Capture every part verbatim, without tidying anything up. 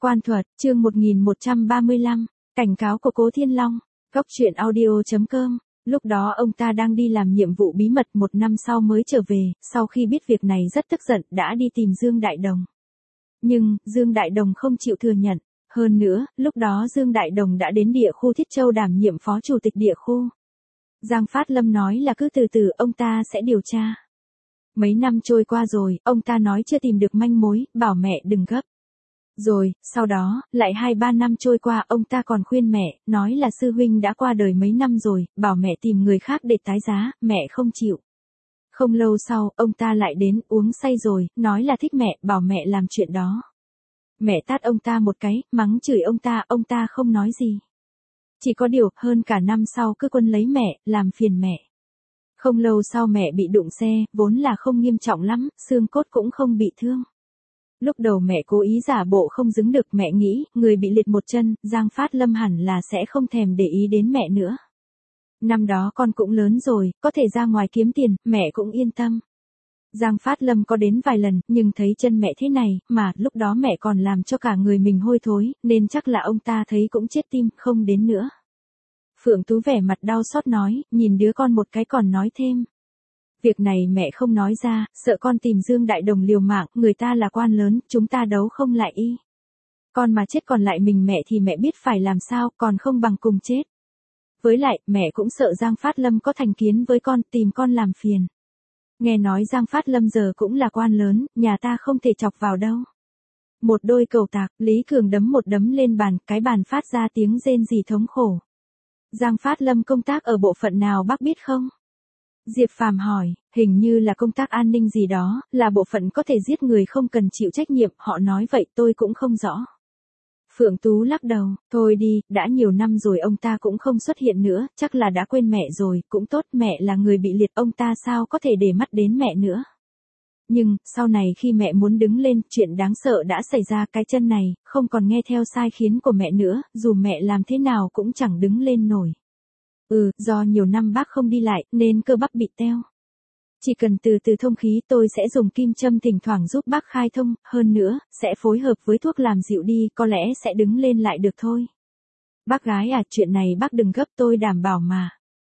Quan thuật, chương một nghìn một trăm ba mươi lăm, cảnh cáo của Cố Thiên Long, góc truyện audio chấm com. Lúc đó ông ta đang đi làm nhiệm vụ bí mật, một năm sau mới trở về, sau khi biết việc này rất tức giận, đã đi tìm Dương Đại Đồng. Nhưng, Dương Đại Đồng không chịu thừa nhận. Hơn nữa, lúc đó Dương Đại Đồng đã đến địa khu Thiết Châu đảm nhiệm phó chủ tịch địa khu. Giang Phát Lâm nói là cứ từ từ, ông ta sẽ điều tra. Mấy năm trôi qua rồi, ông ta nói chưa tìm được manh mối, bảo mẹ đừng gấp. Rồi, sau đó, lại hai ba năm trôi qua, ông ta còn khuyên mẹ, nói là sư huynh đã qua đời mấy năm rồi, bảo mẹ tìm người khác để tái giá, mẹ không chịu. Không lâu sau, ông ta lại đến, uống say rồi, nói là thích mẹ, bảo mẹ làm chuyện đó. Mẹ tát ông ta một cái, mắng chửi ông ta, ông ta không nói gì. Chỉ có điều, hơn cả năm sau cứ quân lấy mẹ, làm phiền mẹ. Không lâu sau mẹ bị đụng xe, vốn là không nghiêm trọng lắm, xương cốt cũng không bị thương. Lúc đầu mẹ cố ý giả bộ không đứng được, mẹ nghĩ, người bị liệt một chân, Giang Phát Lâm hẳn là sẽ không thèm để ý đến mẹ nữa. Năm đó con cũng lớn rồi, có thể ra ngoài kiếm tiền, mẹ cũng yên tâm. Giang Phát Lâm có đến vài lần, nhưng thấy chân mẹ thế này, mà lúc đó mẹ còn làm cho cả người mình hôi thối, nên chắc là ông ta thấy cũng chết tim, không đến nữa. Phượng Tú vẻ mặt đau xót nói, nhìn đứa con một cái còn nói thêm. Việc này mẹ không nói ra, sợ con tìm Dương Đại Đồng liều mạng, người ta là quan lớn, chúng ta đấu không lại y. Con mà chết còn lại mình mẹ thì mẹ biết phải làm sao, còn không bằng cùng chết. Với lại, mẹ cũng sợ Giang Phát Lâm có thành kiến với con, tìm con làm phiền. Nghe nói Giang Phát Lâm giờ cũng là quan lớn, nhà ta không thể chọc vào đâu. Một đôi cầu tạc, Lý Cường đấm một đấm lên bàn, cái bàn phát ra tiếng rên rỉ thống khổ. Giang Phát Lâm công tác ở bộ phận nào bác biết không? Diệp Phàm hỏi, hình như là công tác an ninh gì đó, là bộ phận có thể giết người không cần chịu trách nhiệm, họ nói vậy tôi cũng không rõ. Phượng Tú lắc đầu, thôi đi, đã nhiều năm rồi ông ta cũng không xuất hiện nữa, chắc là đã quên mẹ rồi, cũng tốt, mẹ là người bị liệt, ông ta sao có thể để mắt đến mẹ nữa. Nhưng, sau này khi mẹ muốn đứng lên, chuyện đáng sợ đã xảy ra, cái chân này, không còn nghe theo sai khiến của mẹ nữa, dù mẹ làm thế nào cũng chẳng đứng lên nổi. Ừ, do nhiều năm bác không đi lại, nên cơ bắp bị teo. Chỉ cần từ từ thông khí, tôi sẽ dùng kim châm thỉnh thoảng giúp bác khai thông, hơn nữa, sẽ phối hợp với thuốc làm dịu đi, có lẽ sẽ đứng lên lại được thôi. Bác gái à, chuyện này bác đừng gấp, tôi đảm bảo mà.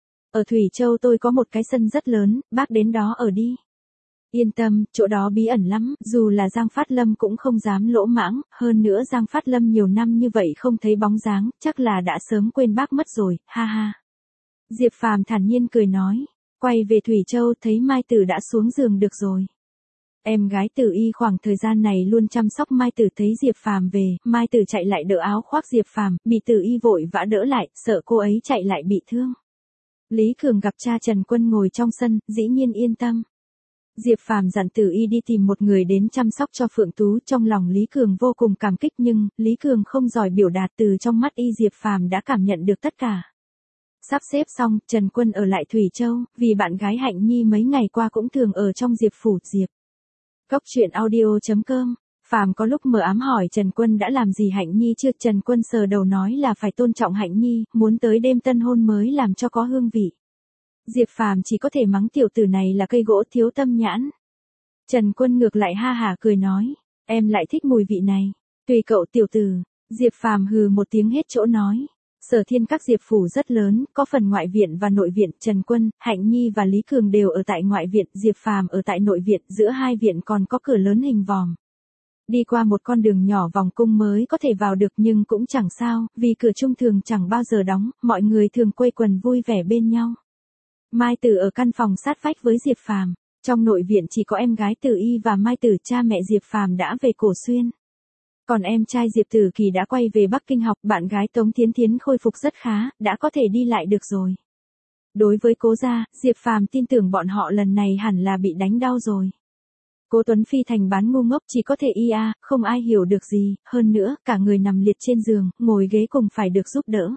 Ở Thủy Châu tôi có một cái sân rất lớn, bác đến đó ở đi. Yên tâm, chỗ đó bí ẩn lắm, dù là Giang Phát Lâm cũng không dám lỗ mãng, hơn nữa Giang Phát Lâm nhiều năm như vậy không thấy bóng dáng, chắc là đã sớm quên bác mất rồi, ha ha. Diệp Phàm thản nhiên cười nói, quay về Thủy Châu thấy Mai Tử đã xuống giường được rồi. Em gái Tử Y khoảng thời gian này luôn chăm sóc Mai Tử, thấy Diệp Phàm về, Mai Tử chạy lại đỡ áo khoác Diệp Phàm, bị Tử Y vội vã đỡ lại, sợ cô ấy chạy lại bị thương. Lý Cường gặp cha Trần Quân ngồi trong sân, dĩ nhiên yên tâm. Diệp Phàm dặn Tử Y đi tìm một người đến chăm sóc cho Phượng Tú, trong lòng Lý Cường vô cùng cảm kích, nhưng Lý Cường không giỏi biểu đạt, từ trong mắt y Diệp Phàm đã cảm nhận được tất cả. Sắp xếp xong, Trần Quân ở lại Thủy Châu, vì bạn gái Hạnh Nhi mấy ngày qua cũng thường ở trong Diệp phủ. Diệp. Góc truyện audio chấm com. Phàm có lúc mờ ám hỏi Trần Quân đã làm gì Hạnh Nhi chưa, Trần Quân sờ đầu nói là phải tôn trọng Hạnh Nhi, muốn tới đêm tân hôn mới làm cho có hương vị. Diệp Phàm chỉ có thể mắng tiểu tử này là cây gỗ thiếu tâm nhãn. Trần Quân ngược lại ha hả cười nói, em lại thích mùi vị này. Tùy cậu tiểu tử. Diệp Phàm hừ một tiếng hết chỗ nói. Sở Thiên các Diệp phủ rất lớn, có phần ngoại viện và nội viện, Trần Quân, Hạnh Nhi và Lý Cường đều ở tại ngoại viện, Diệp Phàm ở tại nội viện, giữa hai viện còn có cửa lớn hình vòm. Đi qua một con đường nhỏ vòng cung mới có thể vào được, nhưng cũng chẳng sao, vì cửa trung thường chẳng bao giờ đóng, mọi người thường quây quần vui vẻ bên nhau. Mai Tử ở căn phòng sát vách với Diệp Phàm, trong nội viện chỉ có em gái Tử Y và Mai Tử, cha mẹ Diệp Phàm đã về Cổ Xuyên. Còn em trai Diệp Tử Kỳ đã quay về Bắc Kinh học, bạn gái Tống Thiến Thiến khôi phục rất khá, đã có thể đi lại được rồi. Đối với Cố gia, Diệp Phàm tin tưởng bọn họ lần này hẳn là bị đánh đau rồi. Cố Tuấn Phi thành bán ngu ngốc, chỉ có thể y a, không ai hiểu được gì, hơn nữa, cả người nằm liệt trên giường, ngồi ghế cùng phải được giúp đỡ.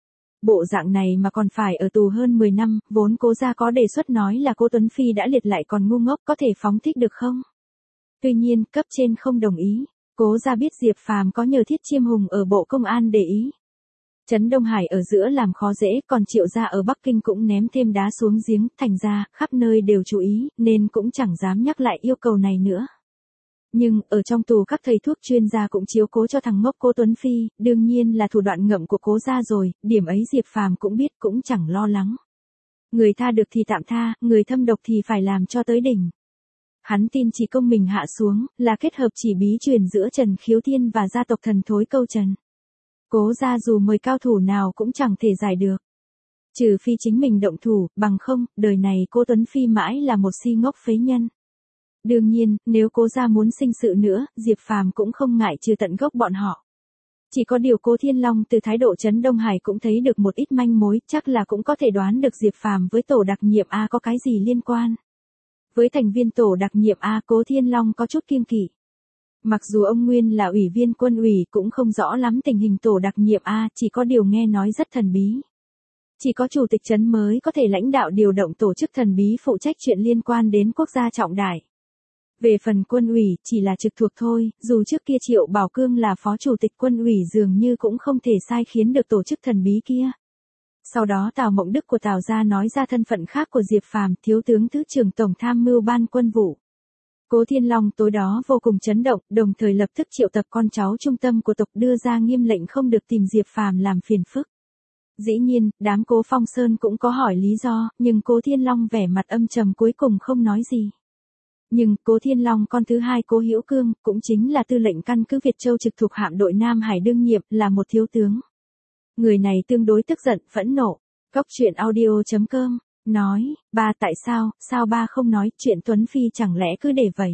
Bộ dạng này mà còn phải ở tù hơn mười năm, vốn Cố gia có đề xuất nói là Cố Tuấn Phi đã liệt lại còn ngu ngốc, có thể phóng thích được không? Tuy nhiên, cấp trên không đồng ý. Cố gia biết Diệp Phàm có nhờ Thiết Chiêm Hùng ở Bộ Công an để ý. Trấn Đông Hải ở giữa làm khó dễ, còn Triệu gia ở Bắc Kinh cũng ném thêm đá xuống giếng, thành ra, khắp nơi đều chú ý, nên cũng chẳng dám nhắc lại yêu cầu này nữa. Nhưng, ở trong tù các thầy thuốc chuyên gia cũng chiếu cố cho thằng ngốc Cố Tuấn Phi, đương nhiên là thủ đoạn ngậm của Cố gia rồi, điểm ấy Diệp Phàm cũng biết cũng chẳng lo lắng. Người tha được thì tạm tha, người thâm độc thì phải làm cho tới đỉnh. Hắn tin chỉ công mình hạ xuống, là kết hợp chỉ bí truyền giữa Trần Khiếu Thiên và gia tộc thần thối Câu Trần. Cố gia dù mời cao thủ nào cũng chẳng thể giải được. Trừ phi chính mình động thủ, bằng không, đời này Cố Tuấn Phi mãi là một si ngốc phế nhân. Đương nhiên, nếu Cố gia muốn sinh sự nữa, Diệp Phàm cũng không ngại trừ tận gốc bọn họ. Chỉ có điều Cố Thiên Long từ thái độ Trấn Đông Hải cũng thấy được một ít manh mối, chắc là cũng có thể đoán được Diệp Phàm với tổ đặc nhiệm A có cái gì liên quan. Với thành viên tổ đặc nhiệm A, Cố Thiên Long có chút kiêng kỵ. Mặc dù ông Nguyên là ủy viên quân ủy cũng không rõ lắm tình hình tổ đặc nhiệm A, chỉ có điều nghe nói rất thần bí. Chỉ có chủ tịch trấn mới có thể lãnh đạo điều động tổ chức thần bí phụ trách chuyện liên quan đến quốc gia trọng đại. Về phần quân ủy, chỉ là trực thuộc thôi, dù trước kia Triệu Bảo Cương là phó chủ tịch quân ủy dường như cũng không thể sai khiến được tổ chức thần bí kia. Sau đó Tào Mộng Đức của Tào gia nói ra thân phận khác của Diệp Phàm, thiếu tướng thứ trưởng tổng tham mưu ban quân vụ. Cố Thiên Long tối đó vô cùng chấn động, đồng thời lập tức triệu tập con cháu trung tâm của tộc đưa ra nghiêm lệnh không được tìm Diệp Phàm làm phiền phức. Dĩ nhiên, đám Cố Phong Sơn cũng có hỏi lý do, nhưng Cố Thiên Long vẻ mặt âm trầm cuối cùng không nói gì. Nhưng, Cố Thiên Long con thứ hai Cố Hữu Cương, cũng chính là tư lệnh căn cứ Việt Châu trực thuộc hạm đội Nam Hải đương nhiệm, là một thiếu tướng. Người này tương đối tức giận, phẫn nộ. Góc truyện audio chấm com, nói, ba tại sao, sao ba không nói, chuyện Tuấn Phi chẳng lẽ cứ để vậy.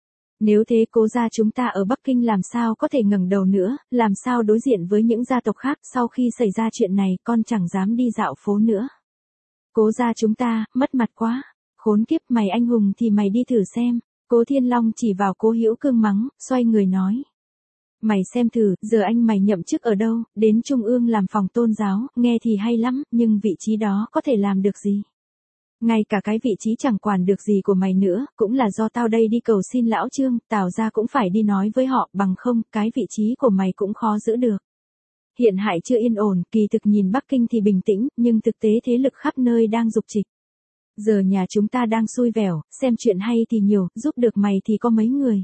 Nếu thế Cố gia chúng ta ở Bắc Kinh làm sao có thể ngẩng đầu nữa, làm sao đối diện với những gia tộc khác, sau khi xảy ra chuyện này con chẳng dám đi dạo phố nữa. Cố gia chúng ta, mất mặt quá. Khốn kiếp, mày anh hùng thì mày đi thử xem. Cố Thiên Long chỉ vào Cố Hữu Cương mắng, xoay người nói. Mày xem thử, giờ anh mày nhậm chức ở đâu, đến Trung ương làm phòng tôn giáo, nghe thì hay lắm, nhưng vị trí đó có thể làm được gì? Ngay cả cái vị trí chẳng quản được gì của mày nữa, cũng là do tao đây đi cầu xin lão Trương, Tào gia cũng phải đi nói với họ, bằng không, cái vị trí của mày cũng khó giữ được. Hiện hại chưa yên ổn, kỳ thực nhìn Bắc Kinh thì bình tĩnh, nhưng thực tế thế lực khắp nơi đang dục dịch. Giờ nhà chúng ta đang xui vẻo, xem chuyện hay thì nhiều, giúp được mày thì có mấy người.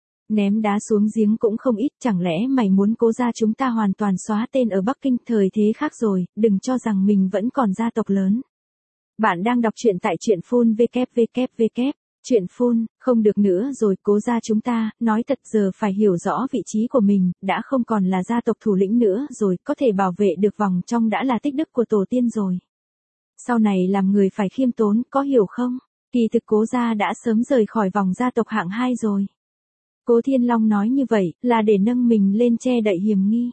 Ném đá xuống giếng cũng không ít, chẳng lẽ mày muốn Cố gia chúng ta hoàn toàn xóa tên ở Bắc Kinh, thời thế khác rồi, đừng cho rằng mình vẫn còn gia tộc lớn. Bạn đang đọc truyện tại truyện phun vê kép vê kép vê kép, truyện phun, không được nữa rồi, Cố gia chúng ta, nói thật giờ phải hiểu rõ vị trí của mình, đã không còn là gia tộc thủ lĩnh nữa rồi, có thể bảo vệ được vòng trong đã là tích đức của tổ tiên rồi. Sau này làm người phải khiêm tốn, có hiểu không? Kỳ thực Cố gia đã sớm rời khỏi vòng gia tộc hạng hai rồi. Cố Thiên Long nói như vậy, là để nâng mình lên che đậy hiểm nghi.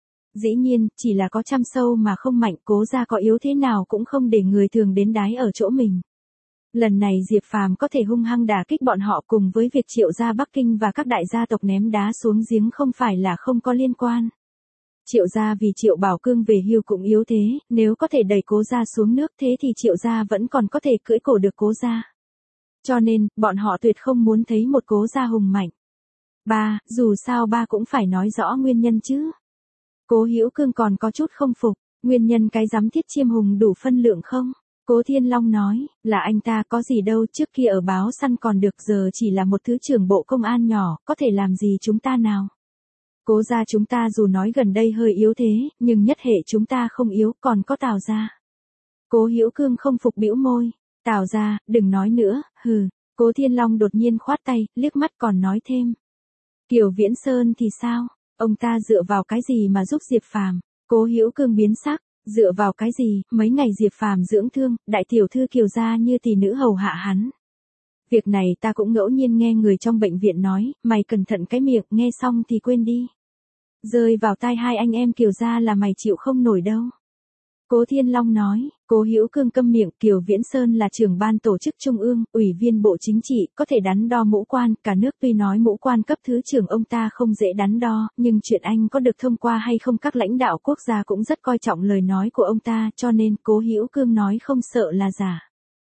Dĩ nhiên, chỉ là có trăm sâu mà không mạnh, Cố gia có yếu thế nào cũng không để người thường đến đái ở chỗ mình. Lần này Diệp Phàm có thể hung hăng đả kích bọn họ cùng với việc Triệu gia Bắc Kinh và các đại gia tộc ném đá xuống giếng không phải là không có liên quan. Triệu gia vì Triệu Bảo Cương về hưu cũng yếu thế, nếu có thể đẩy Cố gia xuống nước thế thì Triệu gia vẫn còn có thể cưỡi cổ được Cố gia. Cho nên, bọn họ tuyệt không muốn thấy một Cố gia hùng mạnh. Ba, dù sao ba cũng phải nói rõ nguyên nhân chứ. Cố Hữu Cương còn có chút không phục, nguyên nhân cái giám Thiết Chiêm Hùng đủ phân lượng không? Cố Thiên Long nói, là anh ta có gì đâu, trước kia ở báo săn còn được, giờ chỉ là một thứ trưởng bộ công an nhỏ, có thể làm gì chúng ta nào? Cố gia chúng ta dù nói gần đây hơi yếu thế, nhưng nhất hệ chúng ta không yếu, còn có Tào gia. Cố Hữu Cương không phục bĩu môi, Tào gia, đừng nói nữa, hừ. Cố Thiên Long đột nhiên khoát tay, liếc mắt còn nói thêm. Kiều Viễn Sơn thì sao? Ông ta dựa vào cái gì mà giúp Diệp Phàm? Cố Hữu Cương biến sắc, dựa vào cái gì? Mấy ngày Diệp Phàm dưỡng thương, đại tiểu thư Kiều gia như tỷ nữ hầu hạ hắn. Việc này ta cũng ngẫu nhiên nghe người trong bệnh viện nói, mày cẩn thận cái miệng, nghe xong thì quên đi. Rơi vào tai hai anh em Kiều gia là mày chịu không nổi đâu. Cố Thiên Long nói, Cố Hữu Cương câm miệng, Kiều Viễn Sơn là trưởng ban tổ chức trung ương, ủy viên bộ chính trị, có thể đắn đo mũ quan, cả nước tuy nói mũ quan cấp thứ trưởng ông ta không dễ đắn đo, nhưng chuyện anh có được thông qua hay không các lãnh đạo quốc gia cũng rất coi trọng lời nói của ông ta, cho nên Cố Hữu Cương nói không sợ là giả.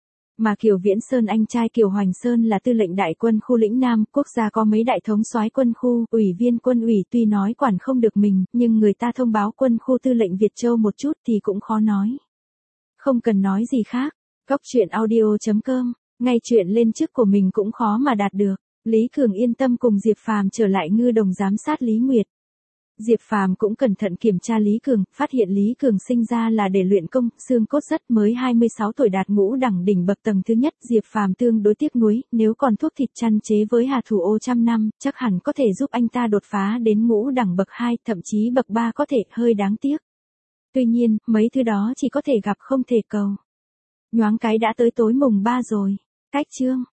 Mà Kiều Viễn Sơn anh trai Kiều Hoành Sơn là tư lệnh đại quân khu lĩnh Nam, quốc gia có mấy đại thống soái quân khu, ủy viên quân ủy tuy nói quản không được mình, nhưng người ta thông báo quân khu tư lệnh Việt Châu một chút thì cũng khó nói. Không cần nói gì khác, góc truyện audio chấm com, ngay chuyện lên chức của mình cũng khó mà đạt được. Lý Cường yên tâm cùng Diệp Phàm trở lại ngư đồng giám sát Lý Nguyệt. Diệp Phàm cũng cẩn thận kiểm tra Lý Cường, phát hiện Lý Cường sinh ra là để luyện công, xương cốt rất mới hai mươi sáu tuổi đạt ngũ đẳng đỉnh bậc tầng thứ nhất. Diệp Phàm tương đối tiếc nuối, nếu còn thuốc thịt chăn chế với Hà Thủ Ô trăm năm, chắc hẳn có thể giúp anh ta đột phá đến ngũ đẳng bậc hai, thậm chí bậc ba có thể, hơi đáng tiếc. Tuy nhiên, mấy thứ đó chỉ có thể gặp không thể cầu. Nhoáng cái đã tới tối mùng ba rồi. Cách chương